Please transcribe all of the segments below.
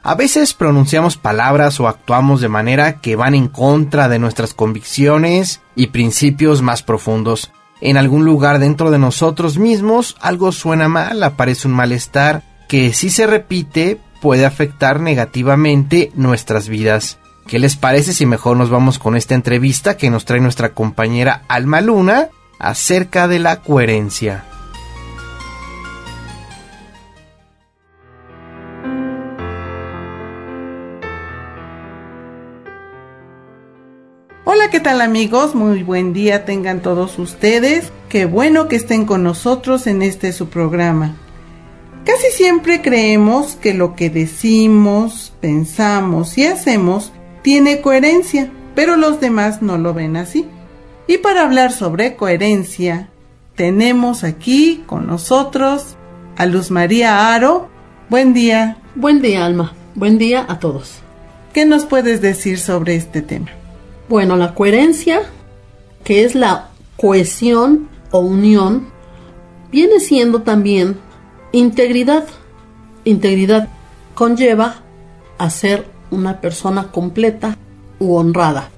A veces pronunciamos palabras o actuamos de manera que van en contra de nuestras convicciones y principios más profundos. En algún lugar dentro de nosotros mismos algo suena mal, aparece un malestar que si se repite puede afectar negativamente nuestras vidas. ¿Qué les parece si mejor nos vamos con esta entrevista que nos trae nuestra compañera Alma Luna acerca de la coherencia? Hola, ¿qué tal amigos? Muy buen día tengan todos ustedes. Qué bueno que estén con nosotros en este su programa. Casi siempre creemos que lo que decimos, pensamos y hacemos tiene coherencia, pero los demás no lo ven así. Y para hablar sobre coherencia, tenemos aquí con nosotros a Luz María Haro. Buen día. Buen día, Alma. Buen día a todos. ¿Qué nos puedes decir sobre este tema? Bueno, la coherencia, que es la cohesión o unión, viene siendo también integridad. Integridad conlleva a ser una persona completa u honrada.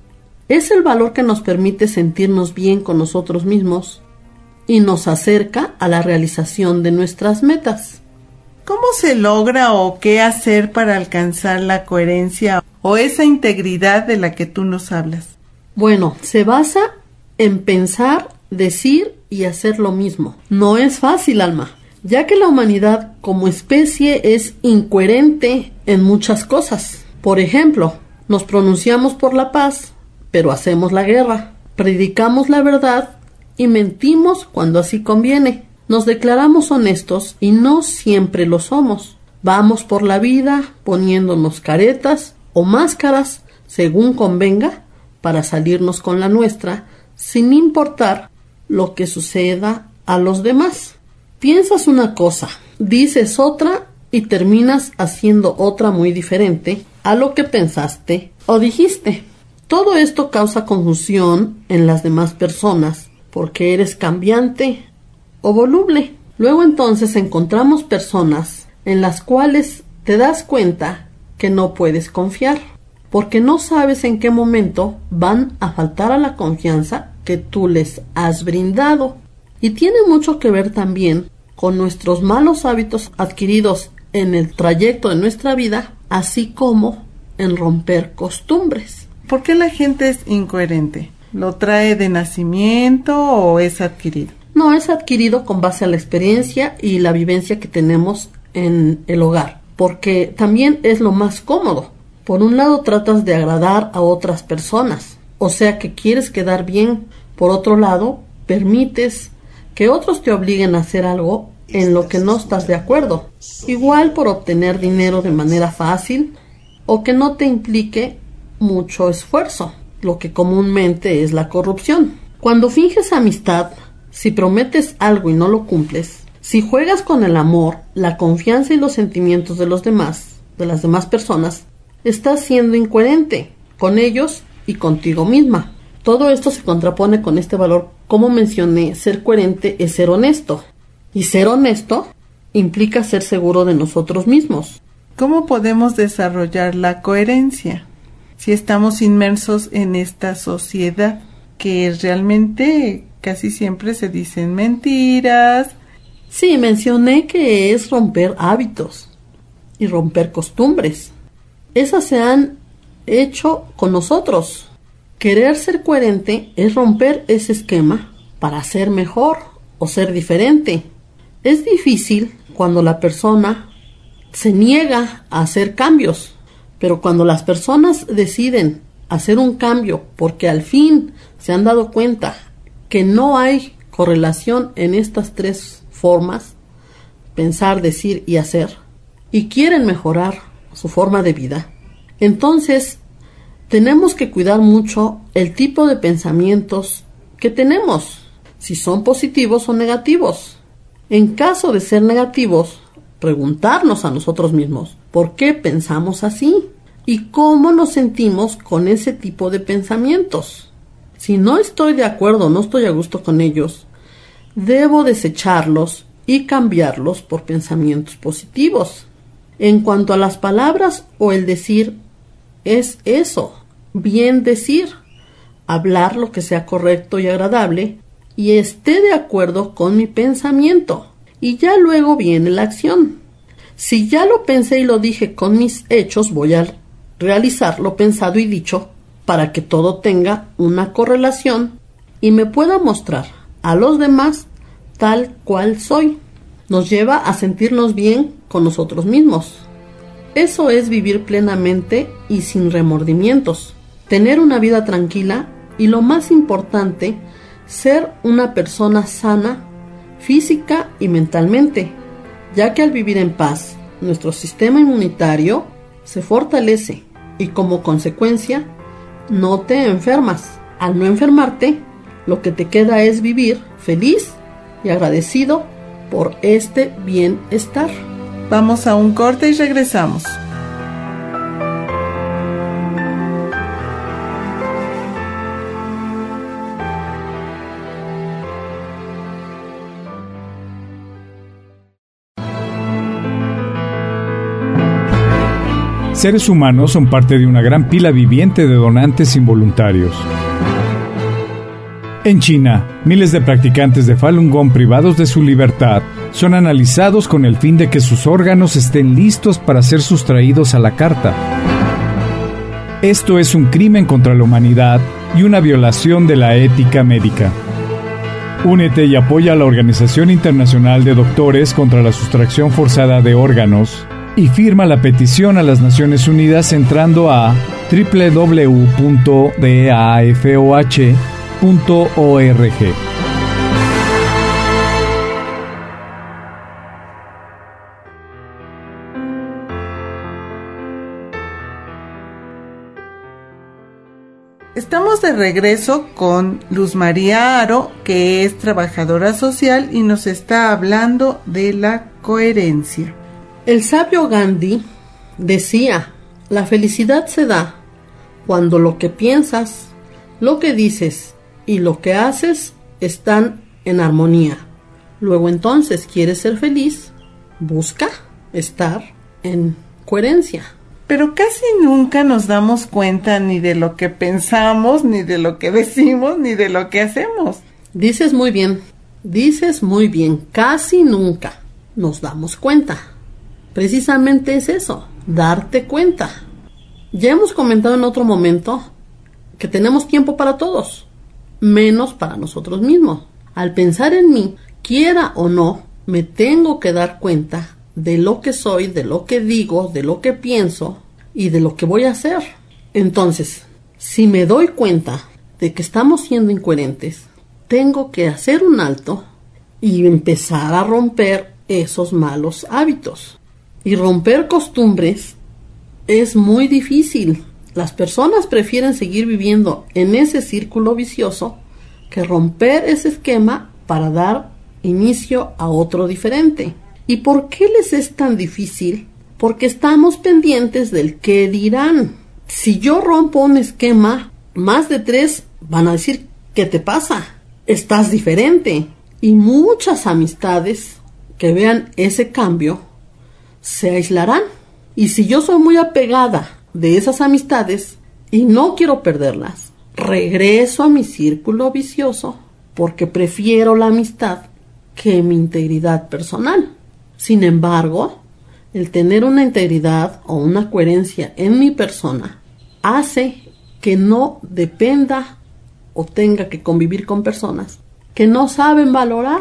Es el valor que nos permite sentirnos bien con nosotros mismos y nos acerca a la realización de nuestras metas. ¿Cómo se logra o qué hacer para alcanzar la coherencia o esa integridad de la que tú nos hablas? Bueno, se basa en pensar, decir y hacer lo mismo. No es fácil, Alma, ya que la humanidad como especie es incoherente en muchas cosas. Por ejemplo, nos pronunciamos por la paz, pero hacemos la guerra. Predicamos la verdad y mentimos cuando así conviene. Nos declaramos honestos y no siempre lo somos. Vamos por la vida poniéndonos caretas o máscaras según convenga para salirnos con la nuestra sin importar lo que suceda a los demás. Piensas una cosa, dices otra y terminas haciendo otra muy diferente a lo que pensaste o dijiste. Todo esto causa confusión en las demás personas porque eres cambiante o voluble. Luego entonces encontramos personas en las cuales te das cuenta que no puedes confiar, porque no sabes en qué momento van a faltar a la confianza que tú les has brindado. Y tiene mucho que ver también con nuestros malos hábitos adquiridos en el trayecto de nuestra vida, así como en romper costumbres. ¿Por qué la gente es incoherente? ¿Lo trae de nacimiento o es adquirido? No, es adquirido con base a la experiencia y la vivencia que tenemos en el hogar, porque también es lo más cómodo. Por un lado tratas de agradar a otras personas, o sea que quieres quedar bien. Por otro lado, permites que otros te obliguen a hacer algo en lo que no estás de acuerdo, igual por obtener dinero de manera fácil o que no te implique mucho esfuerzo, lo que comúnmente es la corrupción. Cuando finges amistad, si prometes algo y no lo cumples, si juegas con el amor, la confianza y los sentimientos de los demás, de las demás personas, estás siendo incoherente con ellos y contigo misma. Todo esto se contrapone con este valor. Como mencioné, ser coherente es ser honesto. Y ser honesto implica ser seguro de nosotros mismos. ¿Cómo podemos desarrollar la coherencia si estamos inmersos en esta sociedad que realmente casi siempre se dicen mentiras? Sí, mencioné que es romper hábitos y romper costumbres. Esas se han hecho con nosotros. Querer ser coherente es romper ese esquema para ser mejor o ser diferente. Es difícil cuando la persona se niega a hacer cambios, pero cuando las personas deciden hacer un cambio porque al fin se han dado cuenta que no hay correlación en estas tres formas, pensar, decir y hacer, y quieren mejorar su forma de vida, entonces tenemos que cuidar mucho el tipo de pensamientos que tenemos, si son positivos o negativos. En caso de ser negativos, preguntarnos a nosotros mismos por qué pensamos así y cómo nos sentimos con ese tipo de pensamientos. Si no estoy de acuerdo, no estoy a gusto con ellos, debo desecharlos y cambiarlos por pensamientos positivos. En cuanto a las palabras o el decir, es eso, bien decir, hablar lo que sea correcto y agradable y esté de acuerdo con mi pensamiento. Y ya luego viene la acción. Si ya lo pensé y lo dije con mis hechos, voy a realizar lo pensado y dicho para que todo tenga una correlación y me pueda mostrar a los demás tal cual soy. Nos lleva a sentirnos bien con nosotros mismos. Eso es vivir plenamente y sin remordimientos, tener una vida tranquila y, lo más importante, ser una persona sana física y mentalmente, ya que al vivir en paz, nuestro sistema inmunitario se fortalece y como consecuencia no te enfermas. Al no enfermarte, lo que te queda es vivir feliz y agradecido por este bienestar. Vamos a un corte y regresamos. Seres humanos son parte de una gran pila viviente de donantes involuntarios. En China, miles de practicantes de Falun Gong privados de su libertad son analizados con el fin de que sus órganos estén listos para ser sustraídos a la carta. Esto es un crimen contra la humanidad y una violación de la ética médica. Únete y apoya a la Organización Internacional de Doctores contra la Sustracción Forzada de Órganos y firma la petición a las Naciones Unidas entrando a www.dafoh.org. Estamos de regreso con Luz María Aro, que es trabajadora social y nos está hablando de la coherencia. El sabio Gandhi decía, la felicidad se da cuando lo que piensas, lo que dices y lo que haces están en armonía. Luego entonces, ¿quieres ser feliz? Busca estar en coherencia. Pero casi nunca nos damos cuenta ni de lo que pensamos, ni de lo que decimos, ni de lo que hacemos. Dices muy bien, casi nunca nos damos cuenta. Precisamente es eso, darte cuenta. Ya hemos comentado en otro momento que tenemos tiempo para todos, menos para nosotros mismos. Al pensar en mí, quiera o no, me tengo que dar cuenta de lo que soy, de lo que digo, de lo que pienso y de lo que voy a hacer. Entonces, si me doy cuenta de que estamos siendo incoherentes, tengo que hacer un alto y empezar a romper esos malos hábitos. Y romper costumbres es muy difícil. Las personas prefieren seguir viviendo en ese círculo vicioso que romper ese esquema para dar inicio a otro diferente. ¿Y por qué les es tan difícil? Porque estamos pendientes del qué dirán. Si yo rompo un esquema, más de 3 van a decir, ¿qué te pasa? Estás diferente. Y muchas amistades que vean ese cambio se aislarán. Y si yo soy muy apegada de esas amistades y no quiero perderlas, regreso a mi círculo vicioso porque prefiero la amistad que mi integridad personal. Sin embargo, el tener una integridad o una coherencia en mi persona hace que no dependa o tenga que convivir con personas que no saben valorar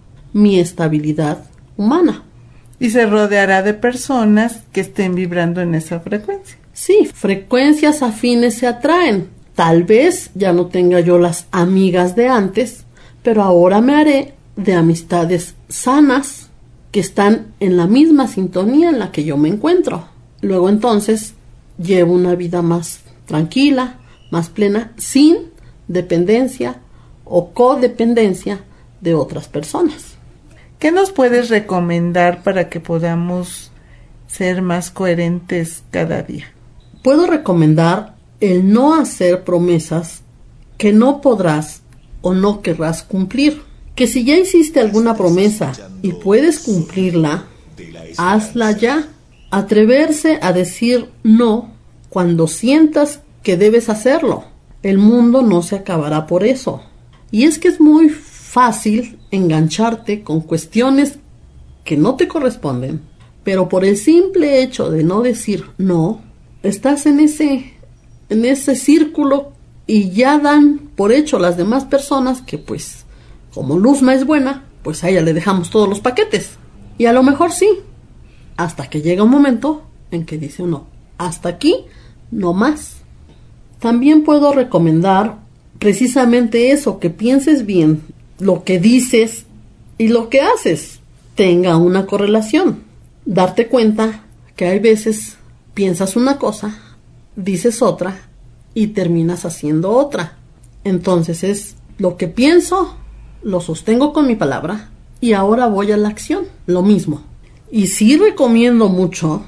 mi estabilidad humana. Y se rodeará de personas que estén vibrando en esa frecuencia. Sí, frecuencias afines se atraen. Tal vez ya no tenga yo las amigas de antes, pero ahora me haré de amistades sanas que están en la misma sintonía en la que yo me encuentro. Luego entonces llevo una vida más tranquila, más plena, sin dependencia o codependencia de otras personas. ¿Qué nos puedes recomendar para que podamos ser más coherentes cada día? Puedo recomendar el no hacer promesas que no podrás o no querrás cumplir. Que si ya hiciste alguna promesa y puedes cumplirla, hazla ya. Atreverse a decir no cuando sientas que debes hacerlo. El mundo no se acabará por eso. Y es que es muy fácil engancharte con cuestiones que no te corresponden, pero por el simple hecho de no decir no, estás en ese círculo y ya dan por hecho las demás personas que pues como Luzma es buena, pues a ella le dejamos todos los paquetes. Y a lo mejor sí, hasta que llega un momento en que dice uno, hasta aquí, no más. También puedo recomendar precisamente eso, que pienses bien lo que dices y lo que haces tenga una correlación. Darte cuenta que hay veces piensas una cosa, dices otra y terminas haciendo otra. Entonces es lo que pienso, lo sostengo con mi palabra y ahora voy a la acción, lo mismo. Y sí recomiendo mucho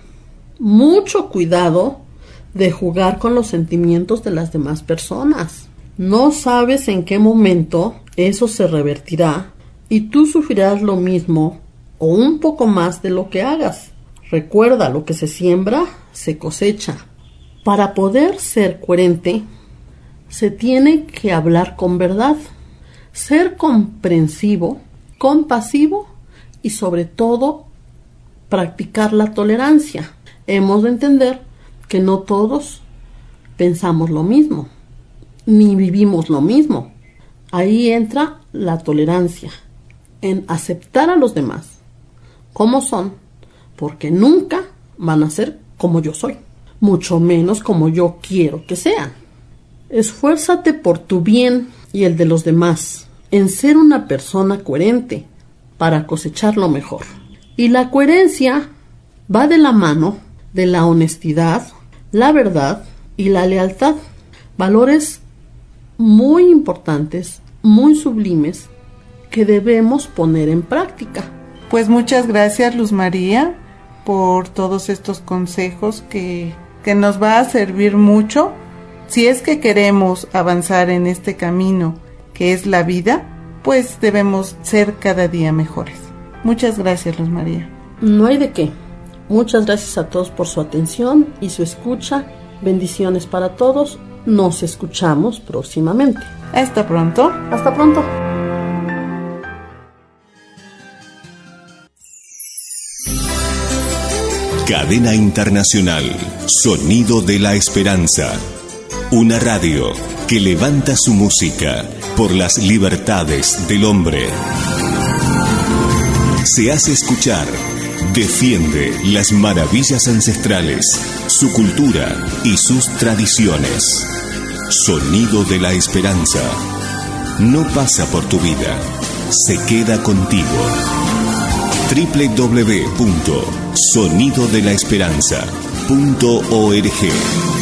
cuidado de jugar con los sentimientos de las demás personas. No sabes en qué momento eso se revertirá y tú sufrirás lo mismo o un poco más de lo que hagas. Recuerda, lo que se siembra, se cosecha. Para poder ser coherente, se tiene que hablar con verdad, ser comprensivo, compasivo y sobre todo practicar la tolerancia. Hemos de entender que no todos pensamos lo mismo, ni vivimos lo mismo. Ahí entra la tolerancia, en aceptar a los demás como son, porque nunca van a ser como yo soy, mucho menos como yo quiero que sean. Esfuérzate por tu bien y el de los demás, en ser una persona coherente para cosechar lo mejor. Y la coherencia va de la mano de la honestidad, la verdad y la lealtad. Valores muy importantes, muy sublimes, que debemos poner en práctica. Pues muchas gracias, Luz María, por todos estos consejos que nos va a servir mucho si es que queremos avanzar en este camino que es la vida, pues debemos ser cada día mejores. Muchas gracias, Luz María. No hay de qué. Muchas gracias a todos por su atención y su escucha. Bendiciones para todos. Nos escuchamos próximamente. Hasta pronto. Hasta pronto. Cadena Internacional, Sonido de la Esperanza. Una radio que levanta su música por las libertades del hombre. Se hace escuchar, defiende las maravillas ancestrales, su cultura y sus tradiciones. Sonido de la Esperanza. No pasa por tu vida, se queda contigo. www.sonidodelaesperanza.org